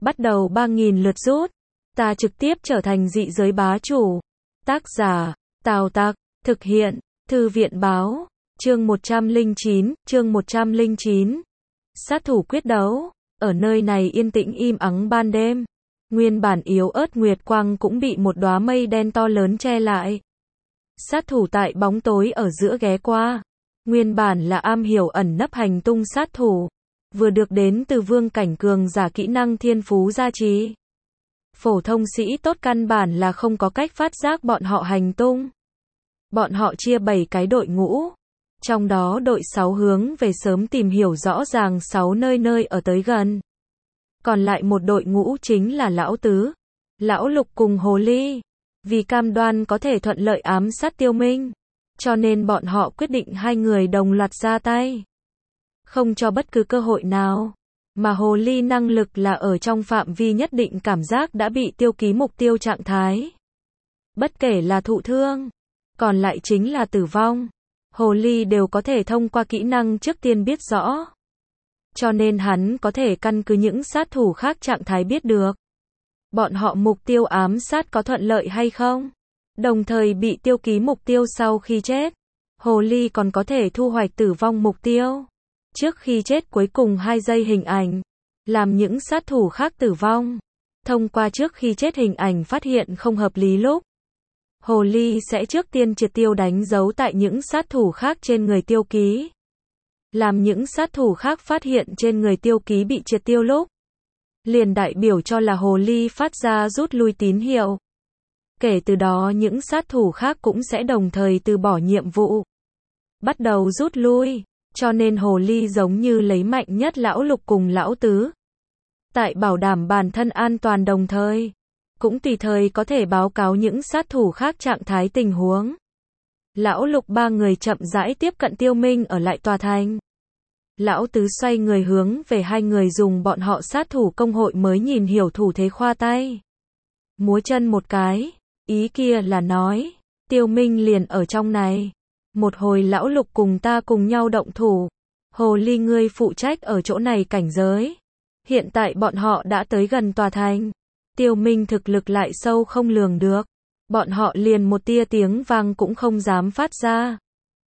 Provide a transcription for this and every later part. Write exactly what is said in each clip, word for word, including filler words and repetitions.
Bắt đầu ba nghìn lượt rút. Ta trực tiếp trở thành dị giới bá chủ. Tác giả, Tào Tặc, thực hiện, Thư viện báo, chương một trăm lẻ chín, chương một trăm lẻ chín. Sát thủ quyết đấu, ở nơi này yên tĩnh im ắng ban đêm. Nguyên bản yếu ớt nguyệt quang cũng bị một đóa mây đen to lớn che lại. Sát thủ tại bóng tối ở giữa ghé qua. Nguyên bản là am hiểu ẩn nấp hành tung sát thủ. Vừa được đến từ vương cảnh cường giả kỹ năng thiên phú gia trì. Phổ thông sĩ tốt căn bản là không có cách phát giác bọn họ hành tung. Bọn họ chia bảy cái đội ngũ. Trong đó đội sáu hướng về sớm tìm hiểu rõ ràng sáu nơi nơi ở tới gần. Còn lại một đội ngũ chính là Lão Tứ, Lão Lục cùng Hồ Ly. Vì cam đoan có thể thuận lợi ám sát Tiêu Minh, cho nên bọn họ quyết định hai người đồng loạt ra tay. Không cho bất cứ cơ hội nào. Mà Hồ Ly năng lực là ở trong phạm vi nhất định cảm giác đã bị tiêu ký mục tiêu trạng thái. Bất kể là thụ thương, còn lại chính là tử vong. Hồ Ly đều có thể thông qua kỹ năng trước tiên biết rõ. Cho nên hắn có thể căn cứ những sát thủ khác trạng thái biết được. Bọn họ mục tiêu ám sát có thuận lợi hay không. Đồng thời bị tiêu ký mục tiêu sau khi chết. Hồ Ly còn có thể thu hoạch tử vong mục tiêu. Trước khi chết cuối cùng hai giây hình ảnh. Làm những sát thủ khác tử vong. Thông qua trước khi chết hình ảnh phát hiện không hợp lý lúc. Hồ Ly sẽ trước tiên triệt tiêu đánh dấu tại những sát thủ khác trên người tiêu ký. Làm những sát thủ khác phát hiện trên người tiêu ký bị triệt tiêu lúc. Liền đại biểu cho là Hồ Ly phát ra rút lui tín hiệu. Kể từ đó những sát thủ khác cũng sẽ đồng thời từ bỏ nhiệm vụ. Bắt đầu rút lui. Cho nên Hồ Ly giống như lấy mạnh nhất Lão Lục cùng Lão Tứ. Tại bảo đảm bản thân an toàn đồng thời. Cũng tùy thời có thể báo cáo những sát thủ khác trạng thái tình huống. Lão Lục ba người chậm rãi tiếp cận Tiêu Minh ở lại tòa thành. Lão Tứ xoay người hướng về hai người dùng bọn họ sát thủ công hội mới nhìn hiểu thủ thế khoa tay. Múa chân một cái, ý kia là nói, Tiêu Minh liền ở trong này. Một hồi Lão Lục cùng ta cùng nhau động thủ. Hồ Ly ngươi phụ trách ở chỗ này cảnh giới. Hiện tại bọn họ đã tới gần tòa thành. Tiêu Minh thực lực lại sâu không lường được. Bọn họ liền một tia tiếng vang cũng không dám phát ra.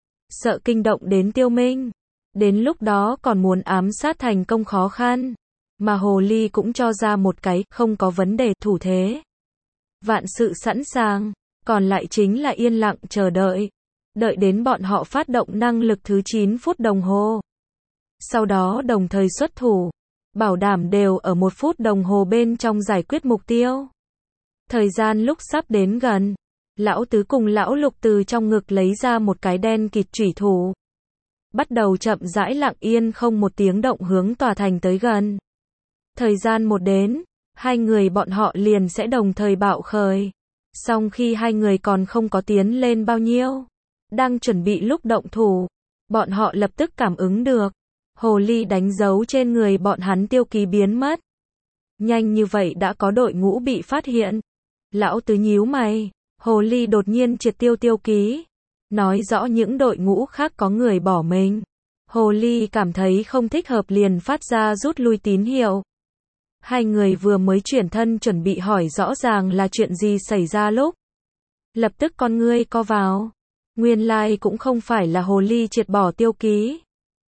Sợ kinh động đến Tiêu Minh. Đến lúc đó còn muốn ám sát thành công khó khăn. Mà Hồ Ly cũng cho ra một cái không có vấn đề thủ thế. Vạn sự sẵn sàng. Còn lại chính là yên lặng chờ đợi. Đợi đến bọn họ phát động năng lực thứ chín phút đồng hồ. Sau đó đồng thời xuất thủ. Bảo đảm đều ở một phút đồng hồ bên trong giải quyết mục tiêu. Thời gian lúc sắp đến gần. Lão Tứ cùng Lão Lục từ trong ngực lấy ra một cái đen kịt chủy thủ. Bắt đầu chậm rãi lặng yên không một tiếng động hướng tòa thành tới gần. Thời gian một đến, hai người bọn họ liền sẽ đồng thời bạo khởi. Song khi hai người còn không có tiến lên bao nhiêu. Đang chuẩn bị lúc động thủ. Bọn họ lập tức cảm ứng được. Hồ Ly đánh dấu trên người bọn hắn tiêu ký biến mất. Nhanh như vậy đã có đội ngũ bị phát hiện. Lão Tứ nhíu mày. Hồ Ly đột nhiên triệt tiêu tiêu ký. Nói rõ những đội ngũ khác có người bỏ mình. Hồ Ly cảm thấy không thích hợp liền phát ra rút lui tín hiệu. Hai người vừa mới chuyển thân chuẩn bị hỏi rõ ràng là chuyện gì xảy ra lúc. Lập tức con ngươi co vào. Nguyên lai cũng không phải là Hồ Ly triệt bỏ tiêu ký.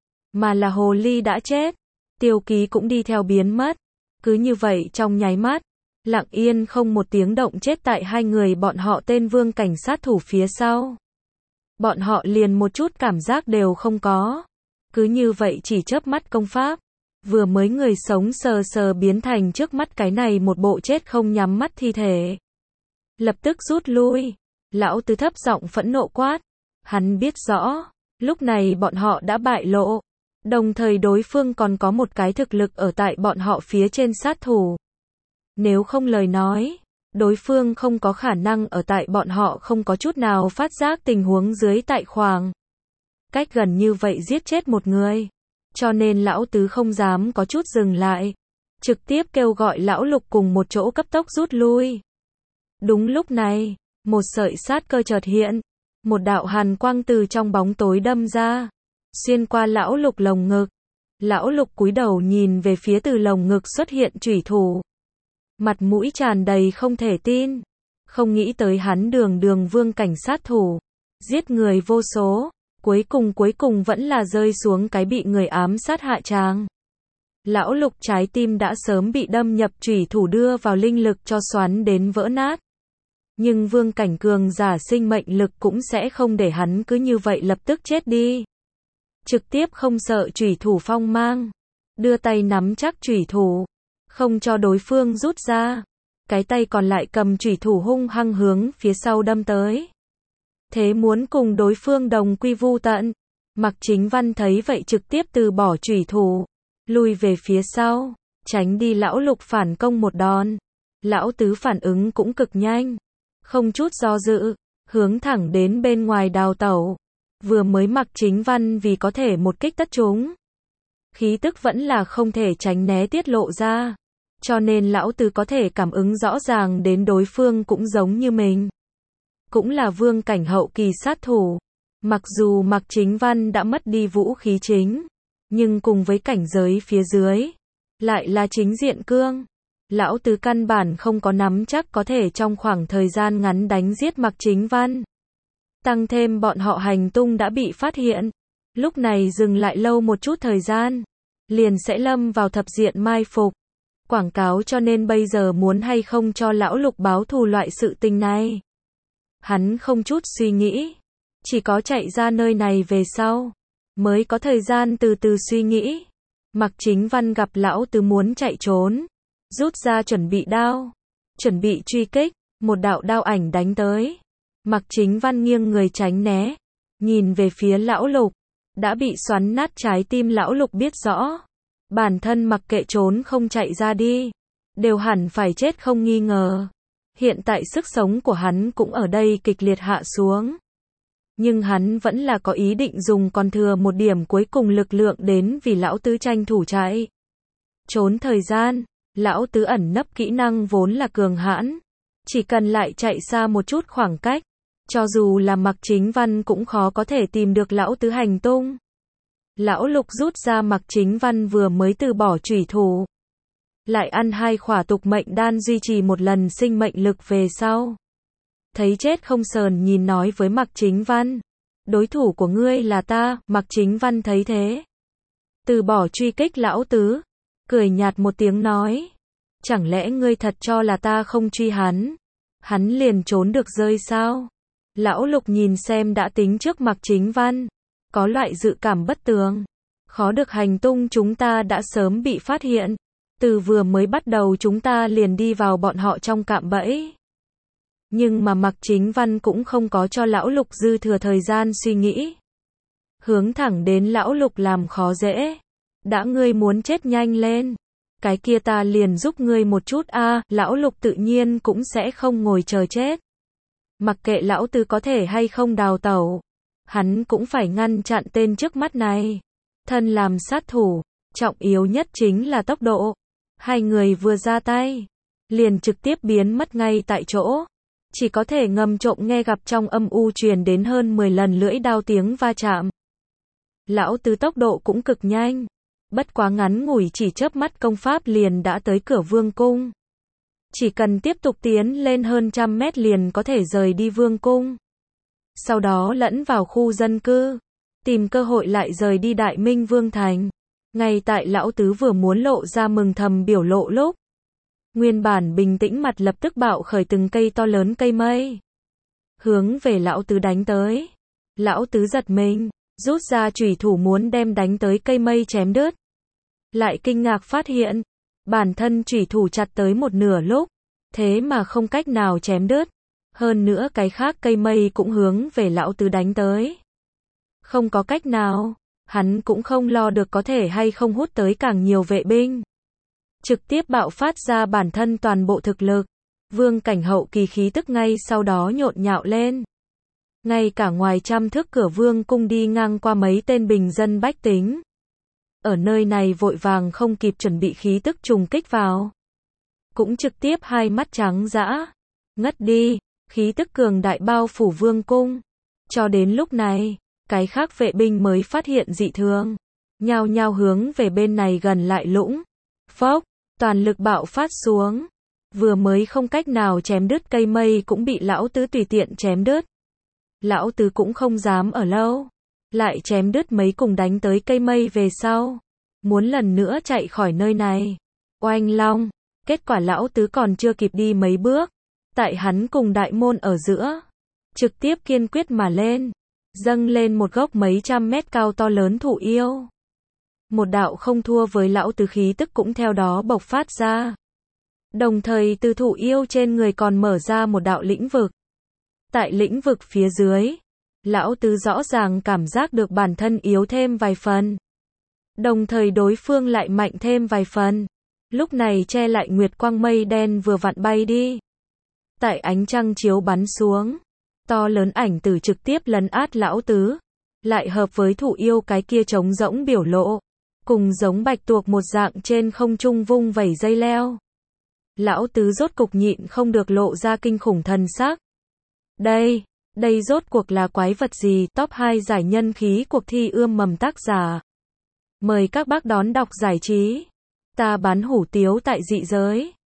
Mà là Hồ Ly đã chết. Tiêu ký cũng đi theo biến mất. Cứ như vậy trong nháy mắt. Lặng yên không một tiếng động chết tại hai người bọn họ tên vương cảnh sát thủ phía sau. Bọn họ liền một chút cảm giác đều không có. Cứ như vậy chỉ chớp mắt công pháp. Vừa mới người sống sờ sờ biến thành trước mắt cái này một bộ chết không nhắm mắt thi thể. Lập tức rút lui. Lão Tứ thấp giọng phẫn nộ quát. Hắn biết rõ. Lúc này bọn họ đã bại lộ. Đồng thời đối phương còn có một cái thực lực ở tại bọn họ phía trên sát thủ. Nếu không lời nói. Đối phương không có khả năng ở tại bọn họ không có chút nào phát giác tình huống dưới tại khoảng. Cách gần như vậy giết chết một người. Cho nên Lão Tứ không dám có chút dừng lại. Trực tiếp kêu gọi Lão Lục cùng một chỗ cấp tốc rút lui. Đúng lúc này, một sợi sát cơ chợt hiện. Một đạo hàn quang từ trong bóng tối đâm ra. Xuyên qua Lão Lục lồng ngực. Lão Lục cúi đầu nhìn về phía từ lồng ngực xuất hiện chủy thủ. mặt mũi tràn đầy không thể tin. Không nghĩ tới hắn đường đường vương cảnh sát thủ, giết người vô số, cuối cùng cuối cùng vẫn là rơi xuống cái bị người ám sát hạ tràng. Lão Lục trái tim đã sớm bị đâm nhập chủy thủ đưa vào linh lực cho xoắn đến vỡ nát. Nhưng vương cảnh cường giả sinh mệnh lực cũng sẽ không để hắn cứ như vậy lập tức chết đi. Trực tiếp không sợ chủy thủ phong mang, đưa tay nắm chắc chủy thủ, không cho đối phương rút ra. Cái tay còn lại cầm chủy thủ hung hăng hướng phía sau đâm tới. Thế muốn cùng đối phương đồng quy vu tận. Mạc Chính Văn thấy vậy trực tiếp từ bỏ chủy thủ, lùi về phía sau, tránh đi lão Lục phản công một đòn. Lão Tứ phản ứng cũng cực nhanh, không chút do dự, hướng thẳng đến bên ngoài đào tẩu. Vừa mới Mạc Chính Văn vì có thể một kích tất trúng, khí tức vẫn là không thể tránh né tiết lộ ra, cho nên lão Tứ có thể cảm ứng rõ ràng đến đối phương cũng giống như mình, cũng là vương cảnh hậu kỳ sát thủ. Mặc dù Mạc Chính Văn đã mất đi vũ khí chính, nhưng cùng với cảnh giới phía dưới, lại là chính diện cương. Lão Tứ căn bản không có nắm chắc có thể trong khoảng thời gian ngắn đánh giết Mạc Chính Văn. Tăng thêm bọn họ hành tung đã bị phát hiện, lúc này dừng lại lâu một chút thời gian, liền sẽ lâm vào thập diện mai phục. Quảng cáo cho nên bây giờ muốn hay không cho lão Lục báo thù loại sự tình này. Hắn không chút suy nghĩ, chỉ có chạy ra nơi này về sau, mới có thời gian từ từ suy nghĩ. Mạc Chính Văn gặp lão Tứ muốn chạy trốn, rút ra chuẩn bị đao, chuẩn bị truy kích, một đạo đao ảnh đánh tới. Mạc Chính Văn nghiêng người tránh né, nhìn về phía lão Lục, đã bị xoắn nát trái tim lão Lục biết rõ, bản thân mặc kệ trốn không chạy ra đi, đều hẳn phải chết không nghi ngờ. Hiện tại sức sống của hắn cũng ở đây kịch liệt hạ xuống. Nhưng hắn vẫn là có ý định dùng còn thừa một điểm cuối cùng lực lượng đến vì lão Tứ tranh thủ chạy trốn thời gian. Lão Tứ ẩn nấp kỹ năng vốn là cường hãn, chỉ cần lại chạy xa một chút khoảng cách, cho dù là Mạc Chính Văn cũng khó có thể tìm được lão Tứ hành tung. Lão Lục rút ra Mạc Chính Văn vừa mới từ bỏ chủy thủ, lại ăn hai khỏa tục mệnh đan duy trì một lần sinh mệnh lực về sau, thấy chết không sờn nhìn nói với Mạc Chính Văn, đối thủ của ngươi là ta. Mạc Chính Văn thấy thế, từ bỏ truy kích lão Tứ, cười nhạt một tiếng nói, chẳng lẽ ngươi thật cho là ta không truy hắn, hắn liền trốn được rơi sao? Lão Lục nhìn xem đã tính trước Mạc Chính Văn, có loại dự cảm bất tường, khó được hành tung chúng ta đã sớm bị phát hiện, từ vừa mới bắt đầu chúng ta liền đi vào bọn họ trong cạm bẫy. Nhưng mà Mạc Chính Văn cũng không có cho lão Lục dư thừa thời gian suy nghĩ, hướng thẳng đến lão Lục làm khó dễ. Đã ngươi muốn chết nhanh lên, cái kia ta liền giúp ngươi một chút a. À, lão Lục tự nhiên cũng sẽ không ngồi chờ chết. Mặc kệ lão Tứ có thể hay không đào tẩu, hắn cũng phải ngăn chặn tên trước mắt này. Thân làm sát thủ, trọng yếu nhất chính là tốc độ. Hai người vừa ra tay, liền trực tiếp biến mất ngay tại chỗ. Chỉ có thể ngầm trộm nghe gặp trong âm u truyền đến hơn mười lần lưỡi đao tiếng va chạm. Lão Tứ tốc độ cũng cực nhanh, bất quá ngắn ngủi chỉ chớp mắt công pháp liền đã tới cửa vương cung. Chỉ cần tiếp tục tiến lên hơn trăm mét liền có thể rời đi vương cung. Sau đó lẫn vào khu dân cư, tìm cơ hội lại rời đi Đại Minh Vương Thành. Ngay tại lão Tứ vừa muốn lộ ra mừng thầm biểu lộ lúc, nguyên bản bình tĩnh mặt lập tức bạo khởi từng cây to lớn cây mây, hướng về lão Tứ đánh tới. Lão Tứ giật mình, rút ra chủy thủ muốn đem đánh tới cây mây chém đứt. Lại kinh ngạc phát hiện, bản thân chủy thủ chặt tới một nửa lúc, thế mà không cách nào chém đứt. Hơn nữa cái khác cây mây cũng hướng về lão Tứ đánh tới. Không có cách nào, hắn cũng không lo được có thể hay không hút tới càng nhiều vệ binh. Trực tiếp bạo phát ra bản thân toàn bộ thực lực. Vương cảnh hậu kỳ khí tức ngay sau đó nhộn nhạo lên. Ngay cả ngoài trăm thước cửa vương cung đi ngang qua mấy tên bình dân bách tính. Ở nơi này vội vàng không kịp chuẩn bị khí tức trùng kích vào. Cũng trực tiếp hai mắt trắng dã, ngất đi, khí tức cường đại bao phủ vương cung. Cho đến lúc này, cái khác vệ binh mới phát hiện dị thường. Nhao nhao hướng về bên này gần lại lũng. Phốc, toàn lực bạo phát xuống. Vừa mới không cách nào chém đứt cây mây cũng bị lão tứ tùy tiện chém đứt. Lão tứ cũng không dám ở lâu. Lại chém đứt mấy cùng đánh tới cây mây về sau. Muốn lần nữa chạy khỏi nơi này. Oanh long. Kết quả lão tứ còn chưa kịp đi mấy bước. Tại hắn cùng đại môn ở giữa. Trực tiếp kiên quyết mà lên. Dâng lên một gốc mấy trăm mét cao to lớn thụ yêu. Một đạo không thua với lão tứ khí tức cũng theo đó bộc phát ra. Đồng thời từ thụ yêu trên người còn mở ra một đạo lĩnh vực. Tại lĩnh vực phía dưới, lão tứ rõ ràng cảm giác được bản thân yếu thêm vài phần. Đồng thời đối phương lại mạnh thêm vài phần. Lúc này che lại nguyệt quang mây đen vừa vặn bay đi. Tại ánh trăng chiếu bắn xuống, to lớn ảnh tử trực tiếp lấn át lão tứ. Lại hợp với thụ yêu cái kia trống rỗng biểu lộ. Cùng giống bạch tuộc một dạng trên không trung vung vẩy dây leo. Lão tứ rốt cục nhịn không được lộ ra kinh khủng thần sắc. Đây, đây rốt cuộc là quái vật gì? Top hai giải nhân khí cuộc thi ươm mầm tác giả. Mời các bác đón đọc giải trí. Ta bán hủ tiếu tại dị giới.